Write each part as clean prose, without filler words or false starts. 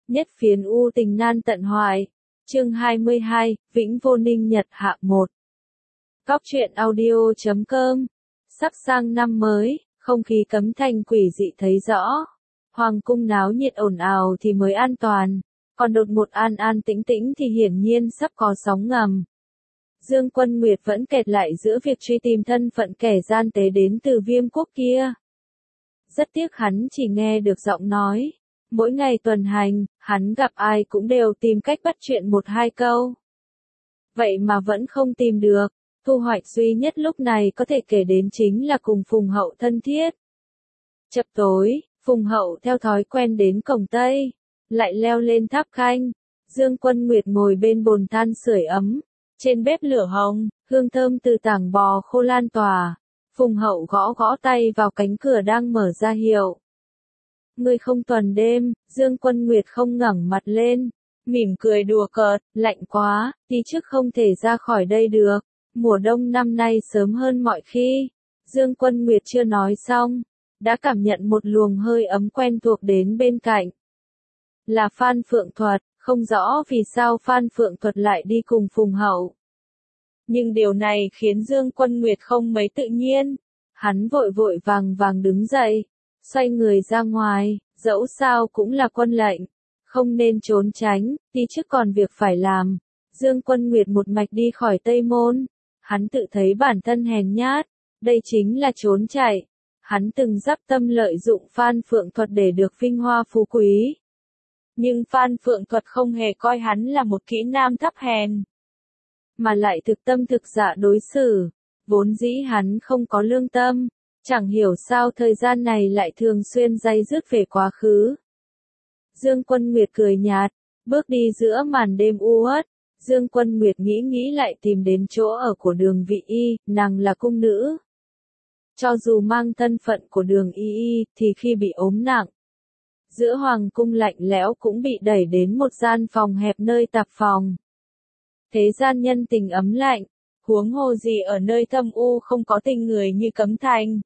Nhất phiến u tình nan tận hoài. Chương 22, Vĩnh Vô Ninh Nhật hạ 1. Cóc truyện audio.com. Sắp sang năm mới, không khí cấm thành quỷ dị thấy rõ. Hoàng cung náo nhiệt ồn ào thì mới an toàn, còn đột ngột an an tĩnh tĩnh thì hiển nhiên sắp có sóng ngầm. Dương Quân Nguyệt vẫn kẹt lại giữa việc truy tìm thân phận kẻ gian tế đến từ Viêm Quốc kia. Rất tiếc hắn chỉ nghe được giọng nói. Mỗi ngày tuần hành, hắn gặp ai cũng đều tìm cách bắt chuyện một hai câu. Vậy mà vẫn không tìm được, thu hoạch duy nhất lúc này có thể kể đến chính là cùng Phùng Hậu thân thiết. Chập tối, Phùng Hậu theo thói quen đến cổng Tây, lại leo lên tháp khanh. Dương Quân Nguyệt ngồi bên bồn than sưởi ấm, trên bếp lửa hồng, hương thơm từ tảng bò khô lan tỏa. Phùng Hậu gõ gõ tay vào cánh cửa đang mở ra hiệu. Ngươi không tuần đêm, Dương Quân Nguyệt không ngẩng mặt lên, mỉm cười đùa cợt, lạnh quá, đi trước không thể ra khỏi đây được, mùa đông năm nay sớm hơn mọi khi. Dương Quân Nguyệt chưa nói xong, đã cảm nhận một luồng hơi ấm quen thuộc đến bên cạnh. Là Phan Phượng Thuật, không rõ vì sao Phan Phượng Thuật lại đi cùng Phùng Hậu. Nhưng điều này khiến Dương Quân Nguyệt không mấy tự nhiên, hắn vội vội vàng vàng đứng dậy. Xoay người ra ngoài, dẫu sao cũng là quân lệnh, không nên trốn tránh, đi trước còn việc phải làm. Dương Quân Nguyệt một mạch đi khỏi Tây Môn, hắn tự thấy bản thân hèn nhát, đây chính là trốn chạy. Hắn từng dắp tâm lợi dụng Phan Phượng Thuật để được vinh hoa phú quý. Nhưng Phan Phượng Thuật không hề coi hắn là một kỹ nam thấp hèn, mà lại thực tâm thực dạ đối xử, vốn dĩ hắn không có lương tâm. Chẳng hiểu sao thời gian này lại thường xuyên day dứt về quá khứ. Dương Quân Nguyệt cười nhạt, bước đi giữa màn đêm u uất. Dương Quân Nguyệt nghĩ lại tìm đến chỗ ở của Đường Vị Y, nàng là cung nữ. Cho dù mang thân phận của Đường Y, thì khi bị ốm nặng, giữa hoàng cung lạnh lẽo cũng bị đẩy đến một gian phòng hẹp nơi tạp phòng. Thế gian nhân tình ấm lạnh, huống hồ gì ở nơi thâm u không có tình người như Cấm Thành.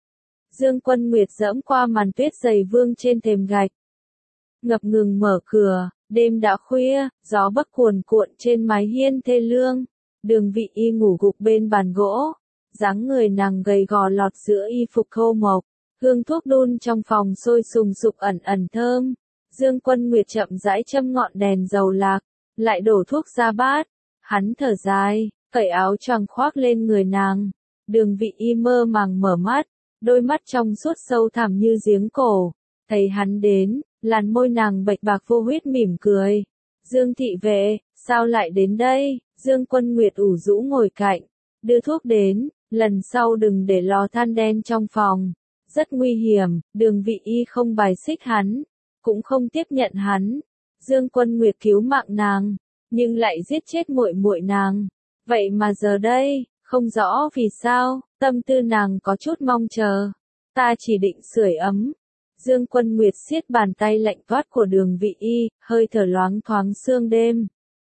Dương Quân Nguyệt dẫm qua màn tuyết dày vương trên thềm gạch. Ngập ngừng mở cửa, đêm đã khuya, gió bấc cuồn cuộn trên mái hiên thê lương. Đường Vị Y ngủ gục bên bàn gỗ, dáng người nàng gầy gò lọt giữa y phục khô mộc, hương thuốc đun trong phòng sôi sùng sục ẩn ẩn thơm. Dương Quân Nguyệt chậm rãi châm ngọn đèn dầu lạc, lại đổ thuốc ra bát. Hắn thở dài, cởi áo choàng khoác lên người nàng. Đường Vị Y mơ màng mở mắt. Đôi mắt trong suốt sâu thẳm như giếng cổ, thấy hắn đến, làn môi nàng bạch bạc vô huyết mỉm cười. Dương thị vệ, sao lại đến đây? Dương Quân Nguyệt ủ rũ ngồi cạnh, đưa thuốc đến, lần sau đừng để lò than đen trong phòng, rất nguy hiểm. Đường Vị Y không bài xích hắn, cũng không tiếp nhận hắn. Dương Quân Nguyệt cứu mạng nàng, nhưng lại giết chết muội muội nàng. Vậy mà giờ đây, không rõ vì sao, tâm tư nàng có chút mong chờ. Ta chỉ định sưởi ấm. Dương Quân Nguyệt siết bàn tay lạnh toát của Đường Vị Y, hơi thở loáng thoáng sương đêm.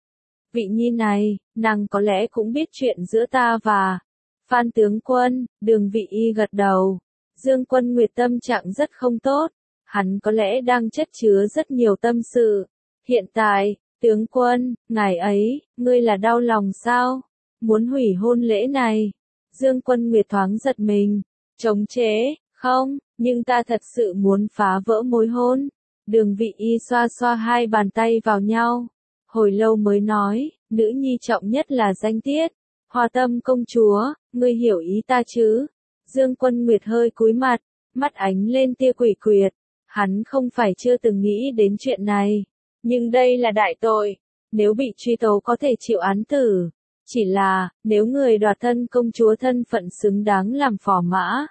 Vị Nhi này, nàng có lẽ cũng biết chuyện giữa ta và Phan tướng quân. Đường Vị Y gật đầu. Dương Quân Nguyệt tâm trạng rất không tốt, hắn có lẽ đang chất chứa rất nhiều tâm sự. Hiện tại, tướng quân, ngài ấy, ngươi là đau lòng sao? Muốn hủy hôn lễ này? Dương Quân Nguyệt thoáng giật mình, chống chế, không, nhưng ta thật sự muốn phá vỡ mối hôn. Đường Vị Y xoa xoa hai bàn tay vào nhau, hồi lâu mới nói, nữ nhi trọng nhất là danh tiết. Hoa Tâm công chúa, ngươi hiểu ý ta chứ? Dương Quân Nguyệt hơi cúi mặt, mắt ánh lên tia quỷ quyệt. Hắn không phải chưa từng nghĩ đến chuyện này, nhưng đây là đại tội, nếu bị truy tố có thể chịu án tử. Chỉ là, nếu người đoạt thân công chúa thân phận xứng đáng làm phò mã.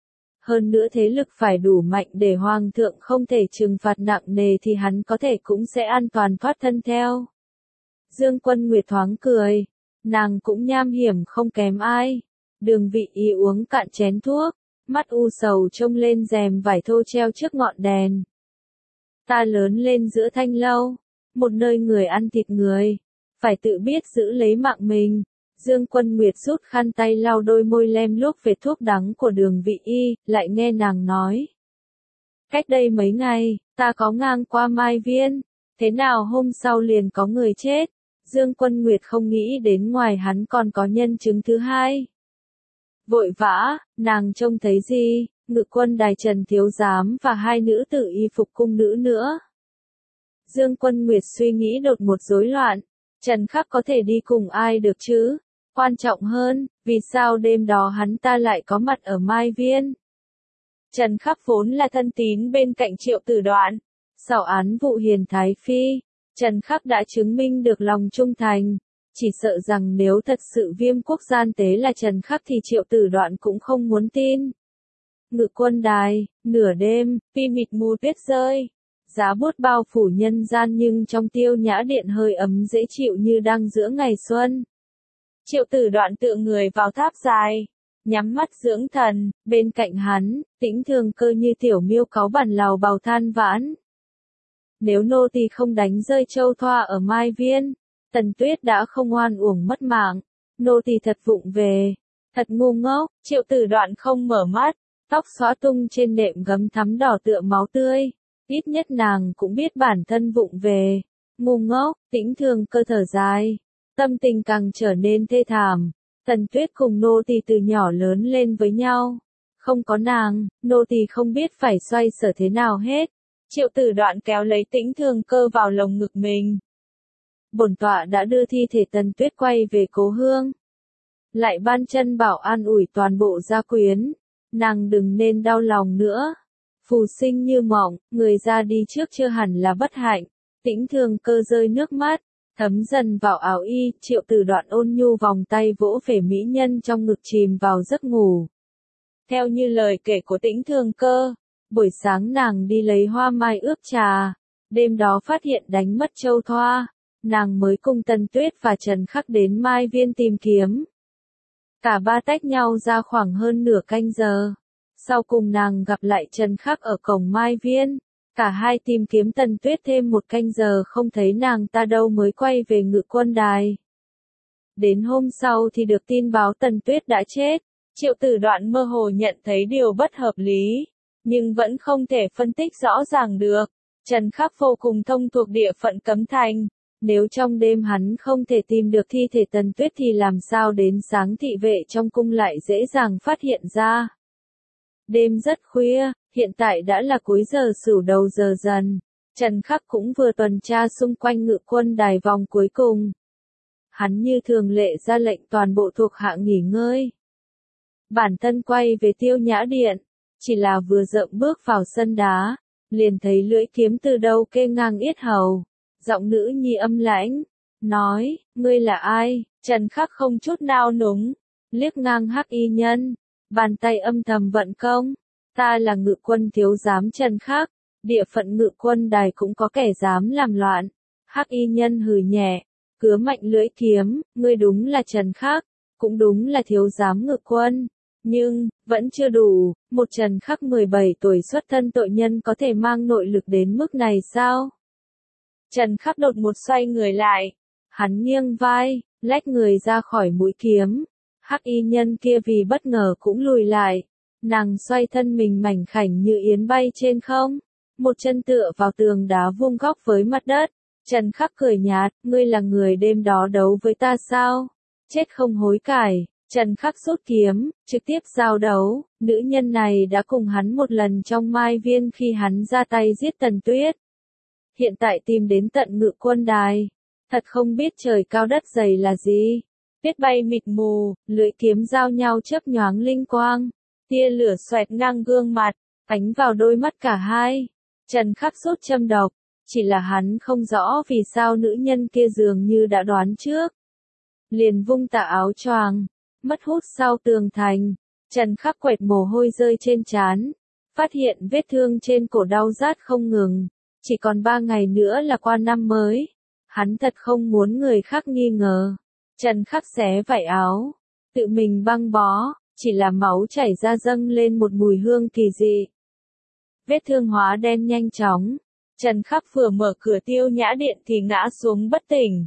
Hơn nữa thế lực phải đủ mạnh để hoàng thượng không thể trừng phạt nặng nề thì hắn có thể cũng sẽ an toàn thoát thân theo. Dương Quân Nguyệt thoáng cười, nàng cũng nham hiểm không kém ai. Đường Vị Y uống cạn chén thuốc, mắt u sầu trông lên rèm vải thô treo trước ngọn đèn. Ta lớn lên giữa thanh lâu, một nơi người ăn thịt người. Phải tự biết giữ lấy mạng mình. Dương Quân Nguyệt rút khăn tay lau đôi môi lem luốc về thuốc đắng của Đường Vị Y, lại nghe nàng nói. Cách đây mấy ngày, ta có ngang qua Mai Viên, Thế nào hôm sau liền có người chết? Dương Quân Nguyệt không nghĩ đến ngoài hắn còn có nhân chứng thứ hai. Vội vã, nàng trông thấy gì? Ngự quân đài Trần Thiếu Giám và hai nữ tử y phục cung nữ nữa. Dương Quân Nguyệt suy nghĩ đột một rối loạn. Trần Khắc có thể đi cùng ai được chứ? Quan trọng hơn, vì sao đêm đó hắn ta lại có mặt ở Mai Viên? Trần Khắc vốn là thân tín bên cạnh Triệu Tử Đoạn. Sau án vụ Hiền Thái Phi, Trần Khắc đã chứng minh được lòng trung thành. Chỉ sợ rằng nếu thật sự Viêm Quốc gian tế là Trần Khắc thì Triệu Tử Đoạn cũng không muốn tin. Ngự quân đài, nửa đêm, pi mịt mù tuyết rơi. Giá buốt bao phủ nhân gian nhưng trong Tiêu Nhã Điện hơi ấm dễ chịu như đang giữa ngày xuân. Triệu Tử Đoạn tựa người vào tháp dài, nhắm mắt dưỡng thần, bên cạnh hắn, Tĩnh Thường Cơ như tiểu miêu cáu bản lào bào than vãn. Nếu nô tỳ không đánh rơi châu thoa ở Mai Viên, Tần Tuyết đã không oan uổng mất mạng, nô tỳ thật vụng về, thật ngu ngốc. Triệu Tử Đoạn không mở mắt, tóc xõa tung trên đệm gấm thắm đỏ tựa máu tươi, ít nhất nàng cũng biết bản thân vụng về, ngu ngốc. Tĩnh Thường Cơ thở dài, tâm tình càng trở nên thê thảm. Tần Tuyết cùng nô tỳ từ nhỏ lớn lên với nhau, không có nàng, nô tỳ không biết phải xoay sở thế nào hết. Triệu Tử Đoạn kéo lấy Tĩnh Thường Cơ vào lồng ngực mình. Bổn tọa đã đưa thi thể Tần Tuyết quay về cố hương, lại ban chân bảo an ủi toàn bộ gia quyến, nàng đừng nên đau lòng nữa. Phù sinh như mộng, người ra đi trước chưa hẳn là bất hạnh. Tĩnh Thường Cơ rơi nước mắt, thấm dần vào áo y. Triệu Tử Đoạn ôn nhu vòng tay vỗ về mỹ nhân trong ngực chìm vào giấc ngủ. Theo như lời kể của Tĩnh Thường Cơ, buổi sáng nàng đi lấy hoa mai ướp trà, đêm đó phát hiện đánh mất châu thoa, nàng mới cùng Tần Tuyết và Trần Khắc đến Mai Viên tìm kiếm. Cả ba tách nhau ra khoảng hơn nửa canh giờ. Sau cùng nàng gặp lại Trần Khắc ở cổng Mai Viên. Cả hai tìm kiếm Tần Tuyết thêm một canh giờ không thấy nàng ta đâu mới quay về ngự quân đài. Đến hôm sau thì được tin báo Tần Tuyết đã chết. Triệu Tử Đoạn mơ hồ nhận thấy điều bất hợp lý, nhưng vẫn không thể phân tích rõ ràng được. Trần Khắc vô cùng thông thuộc địa phận Cấm Thành. Nếu trong đêm hắn không thể tìm được thi thể Tần Tuyết thì làm sao đến sáng thị vệ trong cung lại dễ dàng phát hiện ra. Đêm rất khuya, hiện tại đã là cuối giờ sửu đầu giờ dần. Trần Khắc cũng vừa tuần tra xung quanh ngự quân đài vòng cuối cùng. Hắn như thường lệ ra lệnh toàn bộ thuộc hạ nghỉ ngơi. Bản thân quay về Tiêu Nhã Điện, chỉ là vừa dậm bước vào sân đá, liền thấy lưỡi kiếm từ đâu kê ngang yết hầu. Giọng nữ nhi âm lãnh, nói, ngươi là ai? Trần Khắc không chút nao núng, liếc ngang Hắc Y Nhân, bàn tay âm thầm vận công. Ta là ngự quân thiếu giám Trần Khắc, địa phận ngự quân đài cũng có kẻ dám làm loạn. Hắc Y Nhân hừ nhẹ, cứa mạnh lưỡi kiếm, ngươi đúng là Trần Khắc, cũng đúng là thiếu giám ngự quân. Nhưng, vẫn chưa đủ, một Trần Khắc 17 tuổi xuất thân tội nhân có thể mang nội lực đến mức này sao? Trần Khắc đột một xoay người lại, hắn nghiêng vai, lách người ra khỏi mũi kiếm. Hắc Y Nhân kia vì bất ngờ cũng lùi lại, nàng xoay thân mình mảnh khảnh như yến bay trên không, một chân tựa vào tường đá vuông góc với mặt đất. Trần Khắc cười nhạt, ngươi là người đêm đó đấu với ta sao? Chết không hối cải. Trần Khắc rút kiếm, trực tiếp giao đấu. Nữ nhân này đã cùng hắn một lần trong Mai Viên khi hắn ra tay giết Tần Tuyết. Hiện tại tìm đến tận ngự quân đài, thật không biết trời cao đất dày là gì. Tuyết bay mịt mù, lưỡi kiếm giao nhau chớp nhoáng linh quang, tia lửa xoẹt ngang gương mặt, ánh vào đôi mắt cả hai. Trần Khắc rút châm độc, chỉ là hắn không rõ vì sao nữ nhân kia dường như đã đoán trước. Liền vung tà áo choàng, mất hút sau tường thành. Trần Khắc quệt mồ hôi rơi trên trán, phát hiện vết thương trên cổ đau rát không ngừng. Chỉ còn 3 ngày nữa là qua năm mới. Hắn thật không muốn người khác nghi ngờ. Trần Khắc xé vải áo, tự mình băng bó, chỉ là máu chảy ra dâng lên một mùi hương kỳ dị. Vết thương hóa đen nhanh chóng. Trần Khắc vừa mở cửa Tiêu Nhã Điện thì ngã xuống bất tỉnh.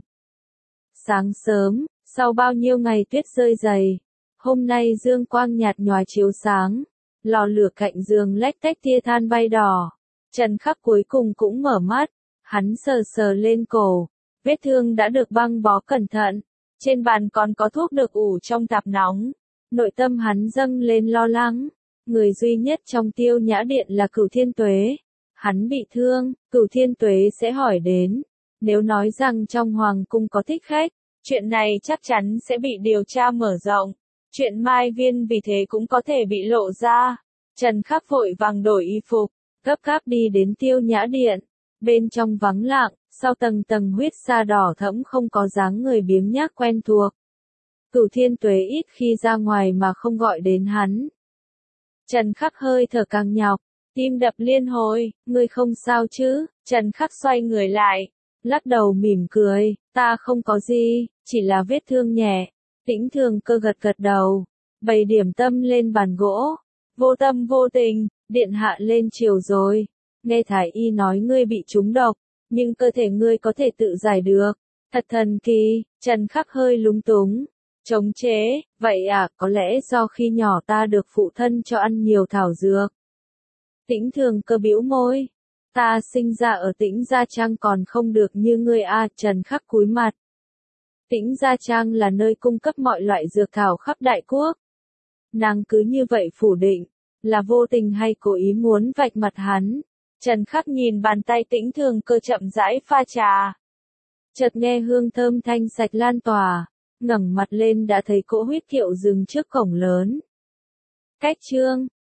Sáng sớm, sau bao nhiêu ngày tuyết rơi dày, hôm nay dương quang nhạt nhòa chiếu sáng, lò lửa cạnh giường lách tách tia than bay đỏ. Trần Khắc cuối cùng cũng mở mắt, Hắn sờ sờ lên cổ, vết thương đã được băng bó cẩn thận, trên bàn còn có thuốc được ủ trong tạp nóng. Nội tâm hắn dâng lên lo lắng, người duy nhất trong Tiêu Nhã Điện là Cửu Thiên Tuế. Hắn bị thương, Cửu Thiên Tuế sẽ hỏi đến. Nếu nói rằng trong hoàng cung có thích khách, chuyện này chắc chắn sẽ bị điều tra mở rộng. Chuyện Mai Viên vì thế cũng có thể bị lộ ra. Trần Khắc vội vàng đổi y phục, gấp gáp đi đến Tiêu Nhã Điện. Bên trong vắng lặng, sau tầng tầng huyết sa đỏ thẫm không có dáng người biếng nhác quen thuộc. Cửu Thiên Tuế ít khi ra ngoài mà không gọi đến hắn. Trần Khắc hơi thở càng nhọc, tim đập liên hồi, ngươi không sao chứ? Trần Khắc xoay người lại, lắc đầu mỉm cười, ta không có gì, chỉ là vết thương nhẹ. Tĩnh Thường Cơ gật gật đầu, bày điểm tâm lên bàn gỗ. Vô tâm vô tình, điện hạ lên chiều rồi. Nghe thái y nói ngươi bị trúng độc, nhưng cơ thể ngươi có thể tự giải được. Thật thần kỳ. Trần Khắc hơi lúng túng. Chống chế, vậy à, có lẽ do khi nhỏ ta được phụ thân cho ăn nhiều thảo dược. Tĩnh Thường Cơ bĩu môi. Ta sinh ra ở Tĩnh Gia Trang còn không được như ngươi à, Trần Khắc cúi mặt. Tĩnh Gia Trang là nơi cung cấp mọi loại dược thảo khắp đại quốc. Nàng cứ như vậy phủ định, là vô tình hay cố ý muốn vạch mặt hắn. Trần Khắc nhìn bàn tay Tĩnh Thường Cơ chậm rãi pha trà. Chợt nghe hương thơm thanh sạch lan tỏa, ngẩng mặt lên đã thấy cỗ huyết kiệu dừng trước cổng lớn. Cách chương